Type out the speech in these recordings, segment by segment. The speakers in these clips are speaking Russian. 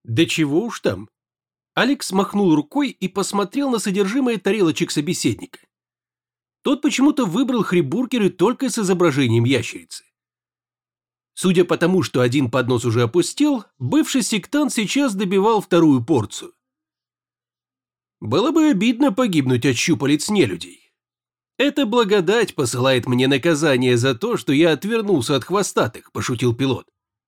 Да чего уж там. Алекс махнул рукой и посмотрел на содержимое тарелочек собеседника. Тот почему-то выбрал хрибургеры только с изображением ящерицы. Судя по тому, что один поднос уже опустел, бывший сектант сейчас добивал вторую порцию. Было бы обидно погибнуть от щупалец нелюдей. Это благодать посылает мне наказание за то, что я отвернулся от хвостатых, пошутил пилот.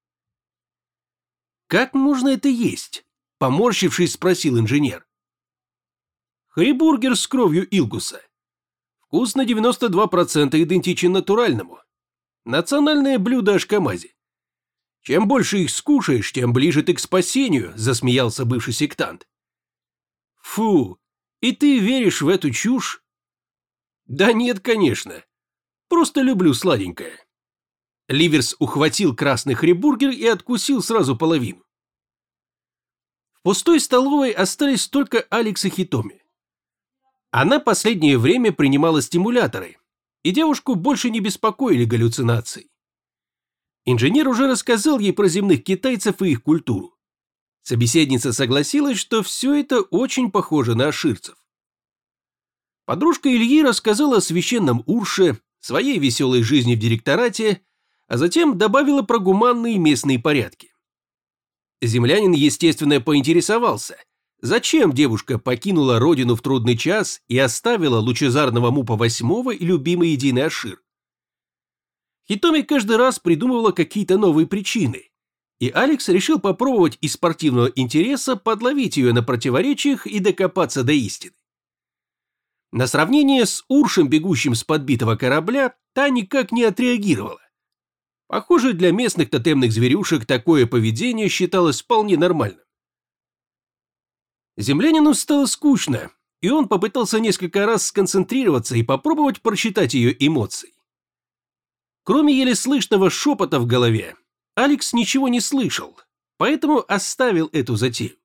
Как можно это есть? Поморщившись, спросил инженер. Хрибургер с кровью Илгуса. Вкус на 92% идентичен натуральному. Национальное блюдо Ашкамази. Чем больше их скушаешь, тем ближе ты к спасению, засмеялся бывший сектант. Фу, и ты веришь в эту чушь? Да нет, конечно. Просто люблю сладенькое. Ливерс ухватил красный хрибургер и откусил сразу половину. В пустой столовой остались только Алекс и Хитоми. Она последнее время принимала стимуляторы, и девушку больше не беспокоили галлюцинации. Инженер уже рассказал ей про земных китайцев и их культуру. Собеседница согласилась, что все это очень похоже на аширцев. Подружка Ильи рассказала о священном Урше, своей веселой жизни в директорате, а затем добавила про гуманные местные порядки. Землянин, естественно, поинтересовался, зачем девушка покинула родину в трудный час и оставила лучезарного Мупа VIII и любимый единый Ашир. Хитоми каждый раз придумывала какие-то новые причины, и Алекс решил попробовать из спортивного интереса подловить ее на противоречиях и докопаться до истины. На сравнение с Уршем, бегущим с подбитого корабля, та никак не отреагировала. Похоже, для местных тотемных зверюшек такое поведение считалось вполне нормальным. Землянину стало скучно, и он попытался несколько раз сконцентрироваться и попробовать прочитать ее эмоции. Кроме еле слышного шепота в голове, Алекс ничего не слышал, поэтому оставил эту затею.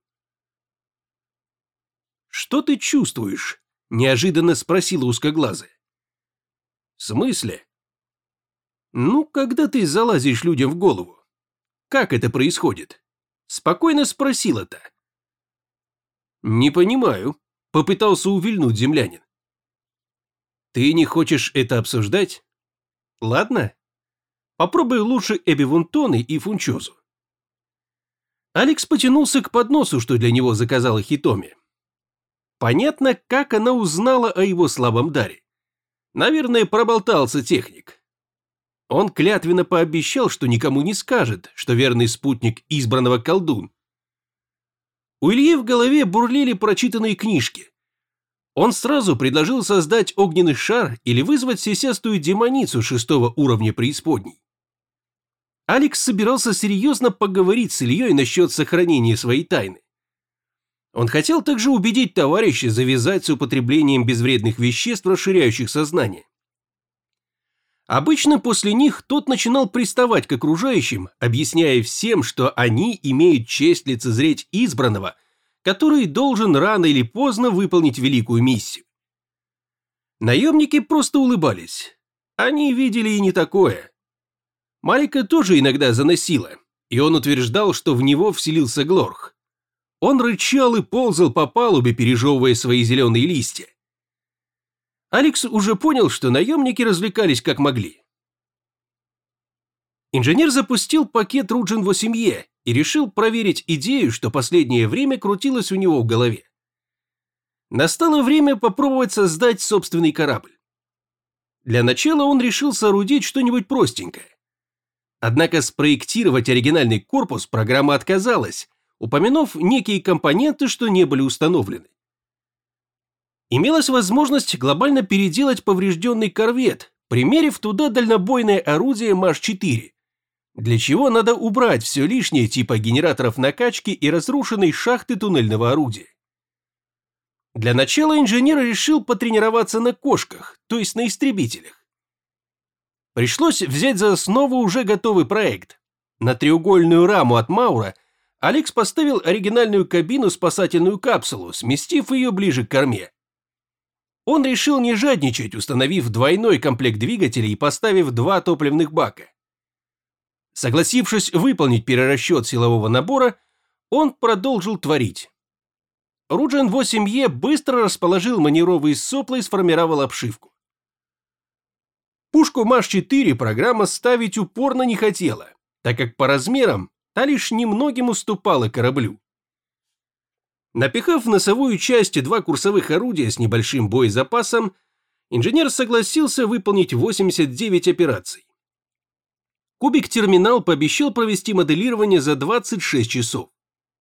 «Что ты чувствуешь?» – неожиданно спросила узкоглазая. «В смысле?» «Ну, когда ты залазишь людям в голову. Как это происходит?» – спокойно спросила та. «Не понимаю», – попытался увильнуть землянин. «Ты не хочешь это обсуждать? Ладно. Попробуй лучше эбивунтоны и фунчозу». Алекс потянулся к подносу, что для него заказала Хитоми. Понятно, как она узнала о его слабом даре. Наверное, проболтался техник. Он клятвенно пообещал, что никому не скажет, что верный спутник избранного колдун. У Ильи в голове бурлили прочитанные книжки. Он сразу предложил создать огненный шар или вызвать сисястую демоницу 6-го уровня преисподней. Алекс собирался серьезно поговорить с Ильей насчет сохранения своей тайны. Он хотел также убедить товарища завязать с употреблением безвредных веществ, расширяющих сознание. Обычно после них тот начинал приставать к окружающим, объясняя всем, что они имеют честь лицезреть избранного, который должен рано или поздно выполнить великую миссию. Наемники просто улыбались. Они видели и не такое. Малика тоже иногда заносило, и он утверждал, что в него вселился Глорх. Он рычал и ползал по палубе, пережевывая свои зеленые листья. Алекс уже понял, что наемники развлекались как могли. Инженер запустил пакет Руджин 8Е и решил проверить идею, что последнее время крутилась у него в голове. Настало время попробовать создать собственный корабль. Для начала он решил соорудить что-нибудь простенькое. Однако спроектировать оригинальный корпус программа отказалась, упомянув некие компоненты, что не были установлены. Имелась возможность глобально переделать поврежденный корвет, примерив туда дальнобойное орудие МАШ-4, для чего надо убрать все лишнее типа генераторов накачки и разрушенной шахты туннельного орудия. Для начала инженер решил потренироваться на кошках, то есть на истребителях. Пришлось взять за основу уже готовый проект. На треугольную раму от Маура Алекс поставил оригинальную кабину-спасательную капсулу, сместив ее ближе к корме. Он решил не жадничать, установив двойной комплект двигателей и поставив 2 топливных бака. Согласившись выполнить перерасчет силового набора, он продолжил творить. Руджен 8Е быстро расположил маневровые сопла и сформировал обшивку. Пушку МАШ-4 программа ставить упорно не хотела, так как по размерам та лишь немногим уступала кораблю. Напихав в носовую часть 2 курсовых орудия с небольшим боезапасом, инженер согласился выполнить 89 операций. Кубик-терминал пообещал провести моделирование за 26 часов.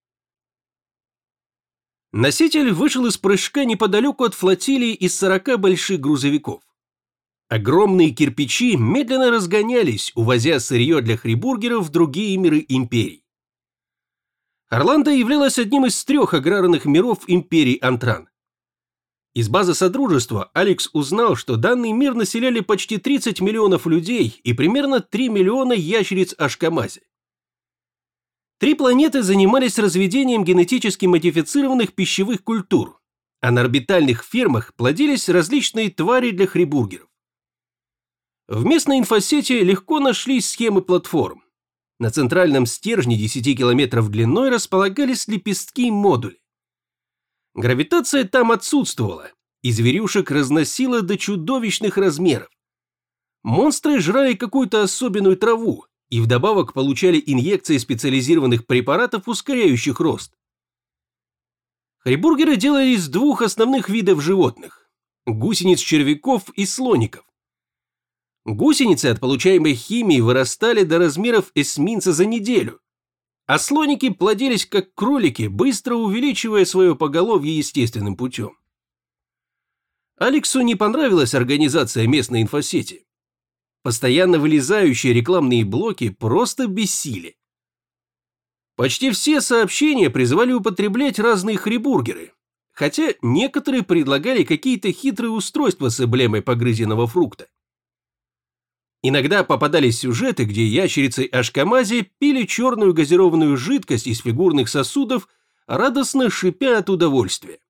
Носитель вышел из прыжка неподалеку от флотилии из 40 больших грузовиков. Огромные кирпичи медленно разгонялись, увозя сырье для хрибургеров в другие миры империй. Орландо являлась одним из 3 аграрных миров империи Антран. Из базы Содружества Алекс узнал, что данный мир населяли почти 30 миллионов людей и примерно 3 миллиона ящериц Ашкамази. 3 планеты занимались разведением генетически модифицированных пищевых культур, а на орбитальных фермах плодились различные твари для хрибургеров. В местной инфосети легко нашлись схемы платформ. На центральном стержне 10 километров длиной располагались лепестки модулей. Гравитация там отсутствовала, и зверюшек разносило до чудовищных размеров. Монстры жрали какую-то особенную траву и вдобавок получали инъекции специализированных препаратов, ускоряющих рост. Хрибургеры делали из 2 основных видов животных – гусениц-червяков и слоников. Гусеницы от получаемой химии вырастали до размеров эсминца за неделю, а слоники плодились как кролики, быстро увеличивая свое поголовье естественным путем. Алексу не понравилась организация местной инфосети. Постоянно вылезающие рекламные блоки просто бесили. Почти все сообщения призывали употреблять разные хрибургеры, хотя некоторые предлагали какие-то хитрые устройства с эмблемой погрызенного фрукта. Иногда попадались сюжеты, где ящерицы Ашкамази пили черную газированную жидкость из фигурных сосудов, радостно шипя от удовольствия.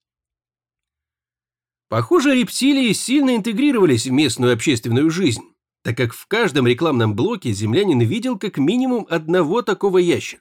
Похоже, рептилии сильно интегрировались в местную общественную жизнь, так как в каждом рекламном блоке землянин видел как минимум одного такого ящера.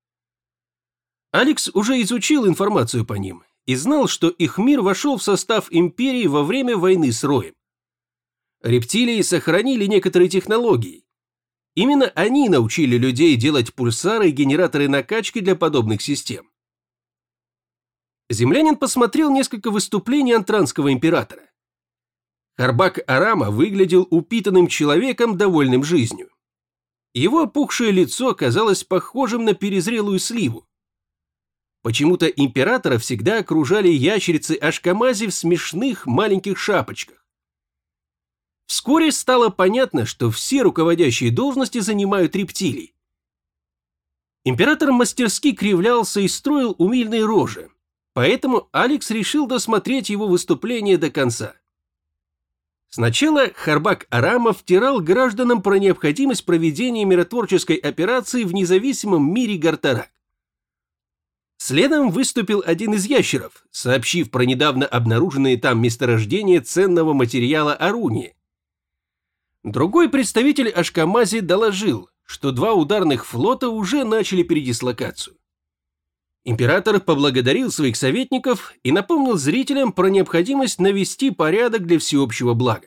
Алекс уже изучил информацию по ним и знал, что их мир вошел в состав империи во время войны с Роем. Рептилии сохранили некоторые технологии. Именно они научили людей делать пульсары и генераторы накачки для подобных систем. Землянин посмотрел несколько выступлений антранского императора. Харбак Арама выглядел упитанным человеком, довольным жизнью. Его опухшее лицо казалось похожим на перезрелую сливу. Почему-то императора всегда окружали ящерицы Ашкамази в смешных маленьких шапочках. Вскоре стало понятно, что все руководящие должности занимают рептилии. Император мастерски кривлялся и строил умильные рожи, поэтому Алекс решил досмотреть его выступление до конца. Сначала Харбак Арама втирал гражданам про необходимость проведения миротворческой операции в независимом мире Гартарак. Следом выступил один из ящеров, сообщив про недавно обнаруженные там месторождения ценного материала Аруния. Другой представитель Ашкамази доложил, что 2 ударных флота уже начали передислокацию. Император поблагодарил своих советников и напомнил зрителям про необходимость навести порядок для всеобщего блага.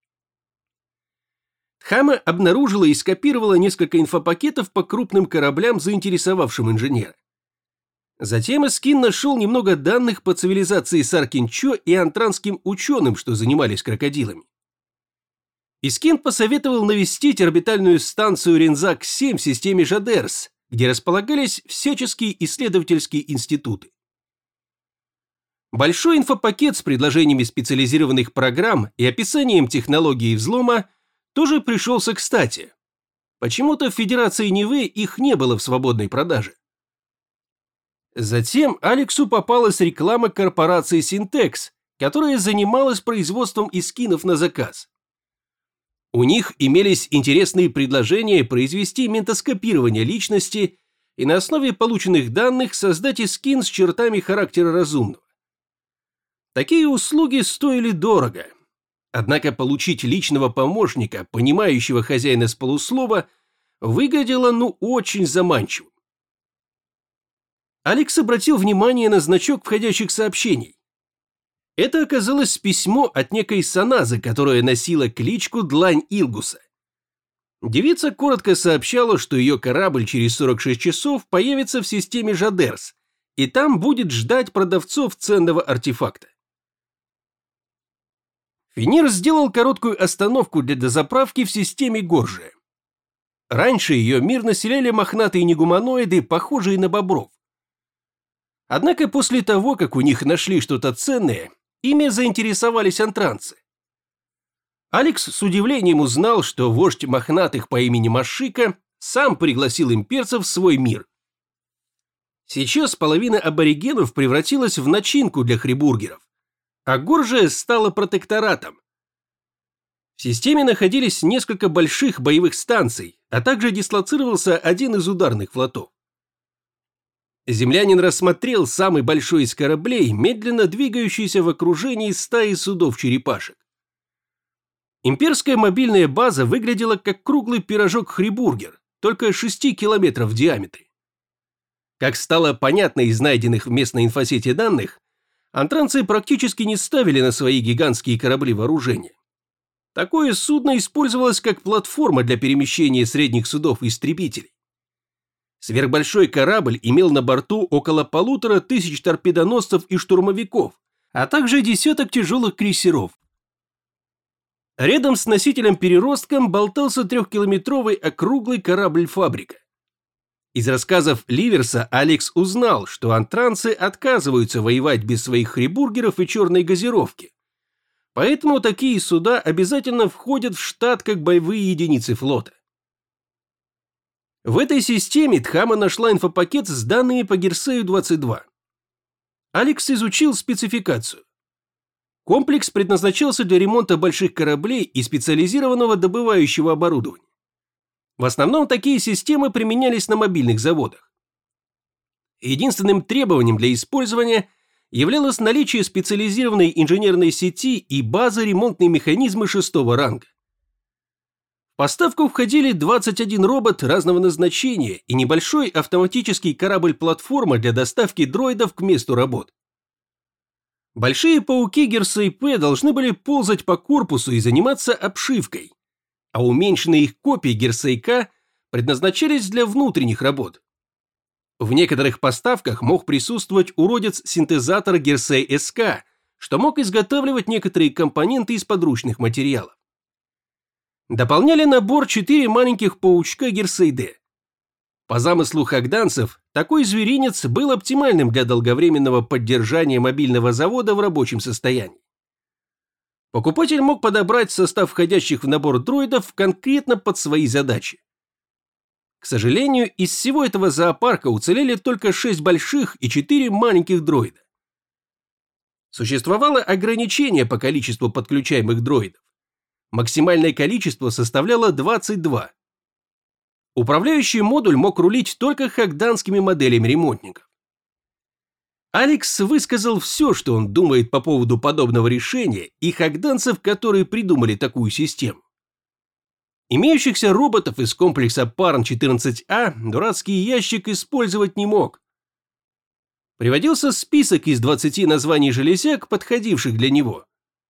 Тхама обнаружила и скопировала несколько инфопакетов по крупным кораблям, заинтересовавшим инженера. Затем Эскин нашел немного данных по цивилизации Саркинчо и антранским ученым, что занимались крокодилами. Искин посоветовал навестить орбитальную станцию Рензак-7 в системе Жадерс, где располагались всяческие исследовательские институты. Большой инфопакет с предложениями специализированных программ и описанием технологии взлома тоже пришелся кстати. Почему-то в Федерации Нивы их не было в свободной продаже. Затем Алексу попалась реклама корпорации Синтекс, которая занималась производством искинов на заказ. У них имелись интересные предложения произвести ментоскопирование личности и на основе полученных данных создать искин с чертами характера разумного. Такие услуги стоили дорого. Однако получить личного помощника, понимающего хозяина с полуслова, выглядело очень заманчиво. Алекс обратил внимание на значок входящих сообщений. Это оказалось письмо от некой Саназы, которая носила кличку Длань Илгуса. Девица коротко сообщала, что ее корабль через 46 часов появится в системе Жадерс, и там будет ждать продавцов ценного артефакта. Фенир сделал короткую остановку для дозаправки в системе Горжия. Раньше ее мир населяли мохнатые негуманоиды, похожие на бобров. Однако после того, как у них нашли что-то ценное, ими заинтересовались антранцы. Алекс с удивлением узнал, что вождь мохнатых по имени Машика сам пригласил имперцев в свой мир. Сейчас половина аборигенов превратилась в начинку для хрибургеров, а Горжия стала протекторатом. В системе находились несколько больших боевых станций, а также дислоцировался один из ударных флотов. Землянин рассмотрел самый большой из кораблей, медленно двигающийся в окружении стаи судов-черепашек. Имперская мобильная база выглядела как круглый пирожок-хрибургер, только 6 километров в диаметре. Как стало понятно из найденных в местной инфосети данных, антранцы практически не ставили на свои гигантские корабли вооружения. Такое судно использовалось как платформа для перемещения средних судов и истребителей. Сверхбольшой корабль имел на борту около 1500 торпедоносцев и штурмовиков, а также десяток тяжелых крейсеров. Рядом с носителем-переростком болтался 3-километровый округлый корабль-фабрика. Из рассказов Ливерса Алекс узнал, что антранцы отказываются воевать без своих хрибургеров и черной газировки. Поэтому такие суда обязательно входят в штат как боевые единицы флота. В этой системе Тхама нашла инфопакет с данными по Герсею-22. Алекс изучил спецификацию. Комплекс предназначался для ремонта больших кораблей и специализированного добывающего оборудования. В основном такие системы применялись на мобильных заводах. Единственным требованием для использования являлось наличие специализированной инженерной сети и базы ремонтные механизмы 6-го ранга. В поставку входили 21 робот разного назначения и небольшой автоматический корабль-платформа для доставки дроидов к месту работ. Большие пауки Герсей-П должны были ползать по корпусу и заниматься обшивкой, а уменьшенные их копии Герсей-К предназначались для внутренних работ. В некоторых поставках мог присутствовать уродец-синтезатор Герсей-СК, что мог изготавливать некоторые компоненты из подручных материалов. Дополняли набор 4 маленьких паучка Герсей-Д. По замыслу хагданцев, такой зверинец был оптимальным для долговременного поддержания мобильного завода в рабочем состоянии. Покупатель мог подобрать состав входящих в набор дроидов конкретно под свои задачи. К сожалению, из всего этого зоопарка уцелели только 6 больших и 4 маленьких дроида. Существовало ограничение по количеству подключаемых дроидов. Максимальное количество составляло 22. Управляющий модуль мог рулить только хагданскими моделями ремонтников. Алекс высказал все, что он думает по поводу подобного решения и хагданцев, которые придумали такую систему. Имеющихся роботов из комплекса Парн-14А дурацкий ящик использовать не мог. Приводился список из 20 названий железяк, подходивших для него.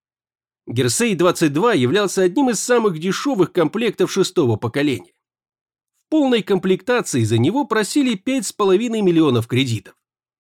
Герсей-22 являлся одним из самых дешевых комплектов 6-го поколения. В полной комплектации за него просили 5,5 миллионов кредитов.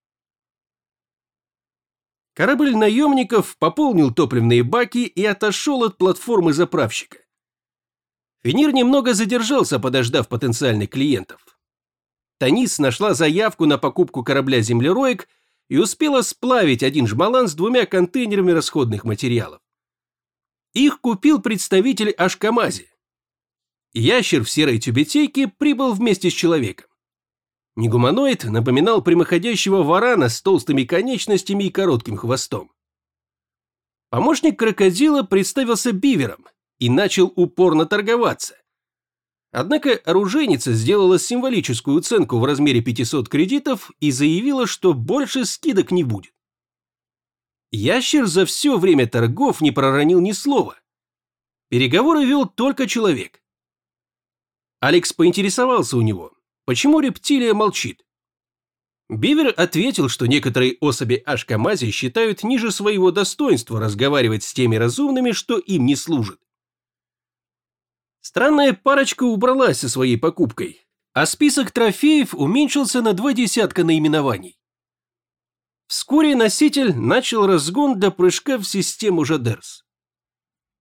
Корабль наемников пополнил топливные баки и отошел от платформы заправщика. Фенир немного задержался, подождав потенциальных клиентов. Танис нашла заявку на покупку корабля землероек и успела сплавить один жмалан с 2 контейнерами расходных материалов. Их купил представитель Ашкамази. Ящер в серой тюбетейке прибыл вместе с человеком. Негуманоид напоминал прямоходящего варана с толстыми конечностями и коротким хвостом. Помощник крокодила представился бивером и начал упорно торговаться. Однако оружейница сделала символическую оценку в размере 500 кредитов и заявила, что больше скидок не будет. Ящер за все время торгов не проронил ни слова. Переговоры вел только человек. Алекс поинтересовался у него, почему рептилия молчит. Бивер ответил, что некоторые особи Ашкамази считают ниже своего достоинства разговаривать с теми разумными, что им не служат. Странная парочка убралась со своей покупкой, а список трофеев уменьшился на 2 десятка наименований. Вскоре носитель начал разгон до прыжка в систему Жадерс.